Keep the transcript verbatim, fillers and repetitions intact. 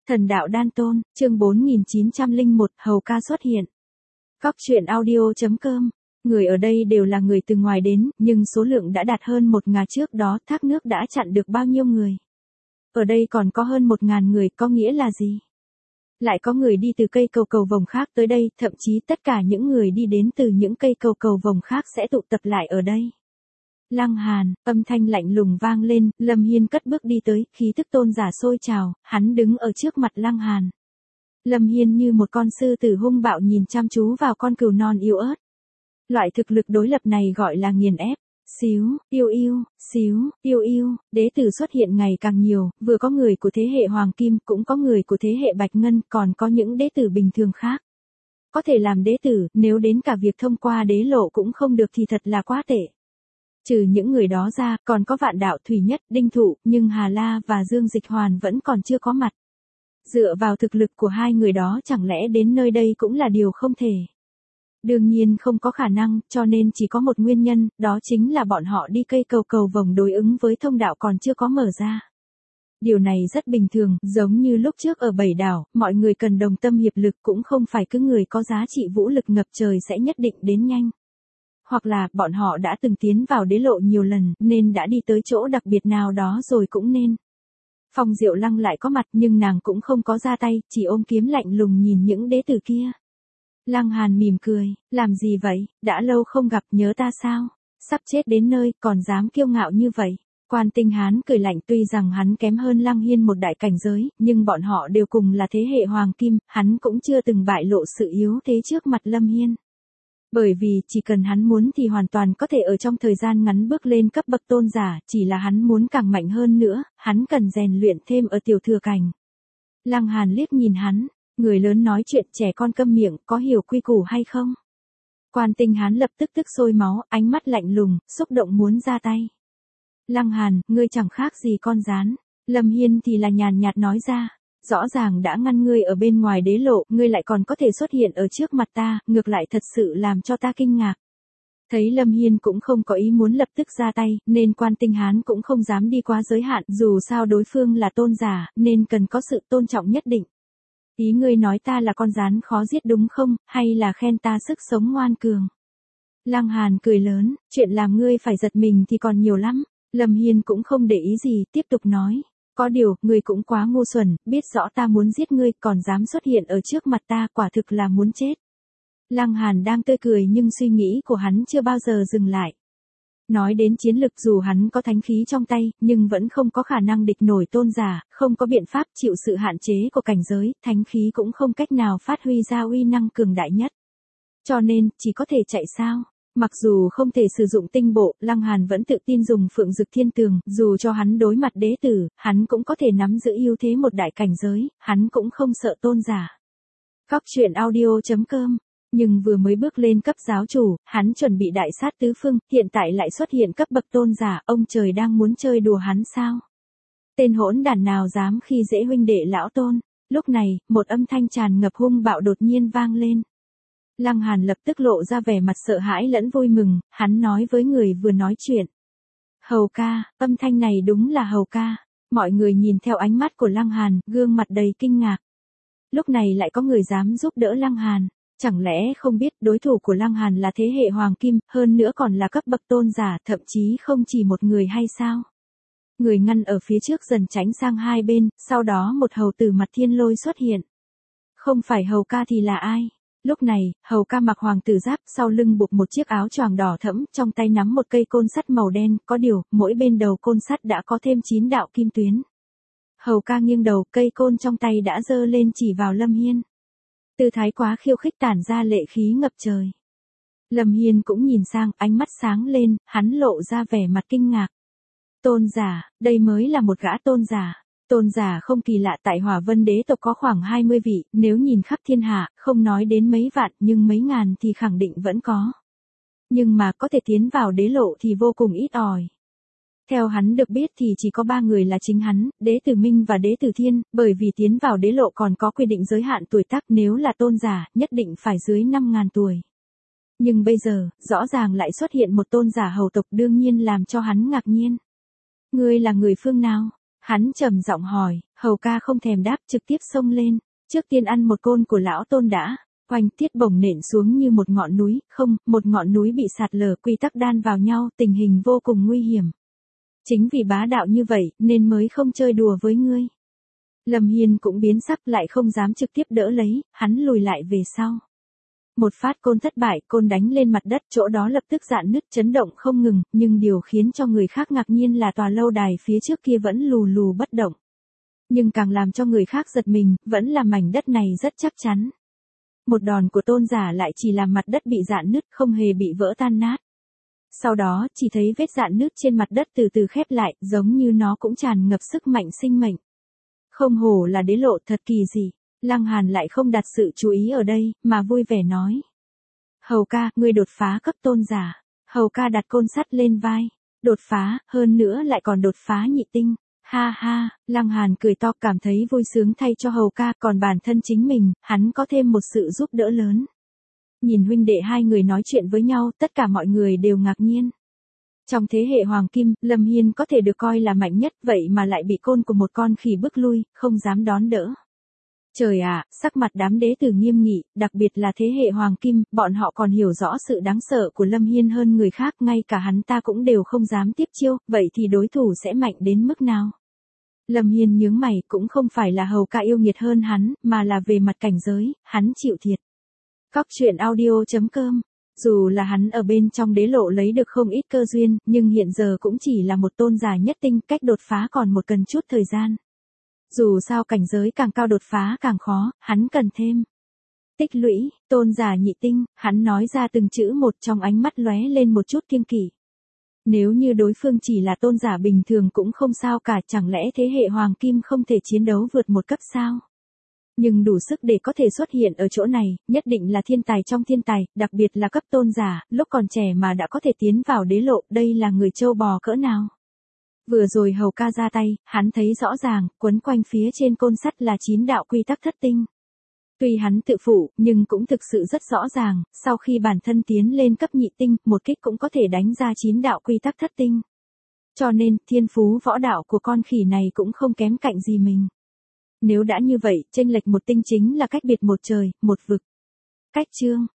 Thần đạo đan tôn, chương bốn nghìn chín trăm lẻ một, hầu ca xuất hiện. Góc truyện audio.com. Người ở đây đều là người từ ngoài đến, nhưng số lượng đã đạt hơn một ngàn trước đó, thác nước đã chặn được bao nhiêu người. Ở đây còn có hơn một ngàn người, có nghĩa là gì? Lại có người đi từ cây cầu cầu vồng khác tới đây, thậm chí tất cả những người đi đến từ những cây cầu cầu vồng khác sẽ tụ tập lại ở đây. Lăng Hàn, âm thanh lạnh lùng vang lên, Lâm Hiên cất bước đi tới, khí tức tôn giả sôi trào, hắn đứng ở trước mặt Lăng Hàn. Lâm Hiên như một con sư tử hung bạo nhìn chăm chú vào con cừu non yếu ớt. Loại thực lực đối lập này gọi là nghiền ép. Xíu, yêu yêu, xíu, yêu yêu, đế tử xuất hiện ngày càng nhiều, vừa có người của thế hệ Hoàng Kim, cũng có người của thế hệ Bạch Ngân, còn có những đế tử bình thường khác. Có thể làm đế tử, nếu đến cả việc thông qua đế lộ cũng không được thì thật là quá tệ. Trừ những người đó ra, còn có Vạn Đạo Thủy Nhất, Đinh Thụ, nhưng Hà La và Dương Dịch Hoàn vẫn còn chưa có mặt. Dựa vào thực lực của hai người đó chẳng lẽ đến nơi đây cũng là điều không thể. Đương nhiên không có khả năng, cho nên chỉ có một nguyên nhân, đó chính là bọn họ đi cây cầu cầu vồng đối ứng với thông đạo còn chưa có mở ra. Điều này rất bình thường, giống như lúc trước ở Bảy Đảo, mọi người cần đồng tâm hiệp lực cũng không phải cứ người có giá trị vũ lực ngập trời sẽ nhất định đến nhanh. Hoặc là, bọn họ đã từng tiến vào đế lộ nhiều lần, nên đã đi tới chỗ đặc biệt nào đó rồi cũng nên. Phong Diệu Lăng lại có mặt nhưng nàng cũng không có ra tay, chỉ ôm kiếm lạnh lùng nhìn những đế tử kia. Lăng Hàn mỉm cười, làm gì vậy, đã lâu không gặp nhớ ta sao, sắp chết đến nơi, còn dám kiêu ngạo như vậy. Quan Tinh Hán cười lạnh tuy rằng hắn kém hơn Lăng Hiên một đại cảnh giới, nhưng bọn họ đều cùng là thế hệ Hoàng Kim, hắn cũng chưa từng bại lộ sự yếu thế trước mặt Lâm Hiên. Bởi vì chỉ cần hắn muốn thì hoàn toàn có thể ở trong thời gian ngắn bước lên cấp bậc tôn giả, chỉ là hắn muốn càng mạnh hơn nữa, hắn cần rèn luyện thêm ở tiểu thừa cảnh. Lăng Hàn liếc nhìn hắn, người lớn nói chuyện trẻ con câm miệng, có hiểu quy củ hay không? Quan Tinh Hán lập tức tức sôi máu, ánh mắt lạnh lùng, xúc động muốn ra tay. Lăng Hàn, ngươi chẳng khác gì con gián. Lâm Hiên thì là nhàn nhạt nói ra. Rõ ràng đã ngăn ngươi ở bên ngoài đế lộ, ngươi lại còn có thể xuất hiện ở trước mặt ta, ngược lại thật sự làm cho ta kinh ngạc. Thấy Lâm Hiên cũng không có ý muốn lập tức ra tay, nên Quan Tinh Hán cũng không dám đi quá giới hạn, dù sao đối phương là tôn giả, nên cần có sự tôn trọng nhất định. Ý ngươi nói ta là con gián khó giết đúng không, hay là khen ta sức sống ngoan cường? Lăng Hàn cười lớn, chuyện làm ngươi phải giật mình thì còn nhiều lắm. Lâm Hiên cũng không để ý gì, tiếp tục nói. Có điều, ngươi cũng quá ngu xuẩn, biết rõ ta muốn giết ngươi, còn dám xuất hiện ở trước mặt ta, quả thực là muốn chết. Lăng Hàn đang tươi cười nhưng suy nghĩ của hắn chưa bao giờ dừng lại. Nói đến chiến lực dù hắn có thánh khí trong tay, nhưng vẫn không có khả năng địch nổi tôn giả, không có biện pháp chịu sự hạn chế của cảnh giới, thánh khí cũng không cách nào phát huy ra uy năng cường đại nhất. Cho nên, chỉ có thể chạy sao. Mặc dù không thể sử dụng tinh bộ, Lăng Hàn vẫn tự tin dùng Phượng Dực Thiên Tường, dù cho hắn đối mặt đế tử, hắn cũng có thể nắm giữ ưu thế một đại cảnh giới, hắn cũng không sợ tôn giả. Góc truyện audio.com. Nhưng vừa mới bước lên cấp giáo chủ, hắn chuẩn bị đại sát tứ phương, hiện tại lại xuất hiện cấp bậc tôn giả, ông trời đang muốn chơi đùa hắn sao? Tên hỗn đản nào dám khi dễ huynh đệ lão tôn? Lúc này, một âm thanh tràn ngập hung bạo đột nhiên vang lên. Lăng Hàn lập tức lộ ra vẻ mặt sợ hãi lẫn vui mừng, hắn nói với người vừa nói chuyện. Hầu ca, âm thanh này đúng là Hầu ca. Mọi người nhìn theo ánh mắt của Lăng Hàn, gương mặt đầy kinh ngạc. Lúc này lại có người dám giúp đỡ Lăng Hàn. Chẳng lẽ không biết đối thủ của Lăng Hàn là thế hệ Hoàng Kim, hơn nữa còn là cấp bậc tôn giả, thậm chí không chỉ một người hay sao? Người ngăn ở phía trước dần tránh sang hai bên, sau đó một hầu tử mặt thiên lôi xuất hiện. Không phải Hầu ca thì là ai? Lúc này, Hầu ca mặc hoàng tử giáp, sau lưng buộc một chiếc áo choàng đỏ thẫm, trong tay nắm một cây côn sắt màu đen, có điều, mỗi bên đầu côn sắt đã có thêm chín đạo kim tuyến. Hầu ca nghiêng đầu, cây côn trong tay đã giơ lên chỉ vào Lâm Hiên. Tư thái quá khiêu khích tản ra lệ khí ngập trời. Lâm Hiên cũng nhìn sang, ánh mắt sáng lên, hắn lộ ra vẻ mặt kinh ngạc. Tôn giả, đây mới là một gã tôn giả. Tôn giả không kỳ lạ, tại Hỏa Vân đế tộc có khoảng hai mươi vị, nếu nhìn khắp thiên hạ, không nói đến mấy vạn, nhưng mấy ngàn thì khẳng định vẫn có. Nhưng mà có thể tiến vào đế lộ thì vô cùng ít ỏi. Theo hắn được biết thì chỉ có ba người là chính hắn, Đế Tử Minh và Đế Tử Thiên, bởi vì tiến vào đế lộ còn có quy định giới hạn tuổi tác, nếu là tôn giả, nhất định phải dưới năm ngàn tuổi. Nhưng bây giờ, rõ ràng lại xuất hiện một tôn giả hầu tộc, đương nhiên làm cho hắn ngạc nhiên. Ngươi là người phương nào? Hắn trầm giọng hỏi, Hầu ca không thèm đáp, trực tiếp xông lên. Trước tiên ăn một côn của lão Tôn đã. Oanh, Tiết Bổng nện xuống như một ngọn núi, không, một ngọn núi bị sạt lở quy tắc đan vào nhau, tình hình vô cùng nguy hiểm. Chính vì bá đạo như vậy, nên mới không chơi đùa với ngươi. Lâm Hiên cũng biến sắc, lại không dám trực tiếp đỡ lấy, hắn lùi lại về sau. Một phát côn thất bại, côn đánh lên mặt đất, chỗ đó lập tức rạn nứt chấn động không ngừng, nhưng điều khiến cho người khác ngạc nhiên là tòa lâu đài phía trước kia vẫn lù lù bất động. Nhưng càng làm cho người khác giật mình, vẫn là mảnh đất này rất chắc chắn. Một đòn của Tôn giả lại chỉ làm mặt đất bị rạn nứt, không hề bị vỡ tan nát. Sau đó, chỉ thấy vết rạn nứt trên mặt đất từ từ khép lại, giống như nó cũng tràn ngập sức mạnh sinh mệnh. Không hổ là đế lộ, thật kỳ dị. Lăng Hàn lại không đặt sự chú ý ở đây, mà vui vẻ nói. Hầu ca, ngươi đột phá cấp tôn giả. Hầu ca đặt côn sắt lên vai. Đột phá, hơn nữa lại còn đột phá nhị tinh. Ha ha, Lăng Hàn cười to, cảm thấy vui sướng thay cho Hầu ca, còn bản thân chính mình, hắn có thêm một sự giúp đỡ lớn. Nhìn huynh đệ hai người nói chuyện với nhau, tất cả mọi người đều ngạc nhiên. Trong thế hệ Hoàng Kim, Lâm Hiên có thể được coi là mạnh nhất, vậy mà lại bị côn của một con khỉ bức lui, không dám đón đỡ. Trời ạ, sắc mặt đám đế tử nghiêm nghị, đặc biệt là thế hệ Hoàng Kim, bọn họ còn hiểu rõ sự đáng sợ của Lâm Hiên hơn người khác, ngay cả hắn ta cũng đều không dám tiếp chiêu, vậy thì đối thủ sẽ mạnh đến mức nào? Lâm Hiên nhướng mày, cũng không phải là Hầu ca yêu nghiệt hơn hắn, mà là về mặt cảnh giới, hắn chịu thiệt. Cóc truyện audio chấm com. Dù là hắn ở bên trong đế lộ lấy được không ít cơ duyên, nhưng hiện giờ cũng chỉ là một tôn giả nhất tinh, cách đột phá còn một cần chút thời gian. Dù sao cảnh giới càng cao đột phá càng khó, hắn cần thêm tích lũy. Tôn giả nhị tinh, hắn nói ra từng chữ một, trong ánh mắt lóe lên một chút kiêng kỵ. Nếu như đối phương chỉ là tôn giả bình thường cũng không sao cả, chẳng lẽ thế hệ Hoàng Kim không thể chiến đấu vượt một cấp sao? Nhưng đủ sức để có thể xuất hiện ở chỗ này, nhất định là thiên tài trong thiên tài, đặc biệt là cấp tôn giả, lúc còn trẻ mà đã có thể tiến vào đế lộ, đây là người trâu bò cỡ nào. Vừa rồi Hầu ca ra tay, hắn thấy rõ ràng, quấn quanh phía trên côn sắt là chín đạo quy tắc thất tinh. Tuy hắn tự phụ, nhưng cũng thực sự rất rõ ràng, sau khi bản thân tiến lên cấp nhị tinh, một kích cũng có thể đánh ra chín đạo quy tắc thất tinh. Cho nên, thiên phú võ đạo của con khỉ này cũng không kém cạnh gì mình. Nếu đã như vậy, chênh lệch một tinh chính là cách biệt một trời, một vực. Cách chương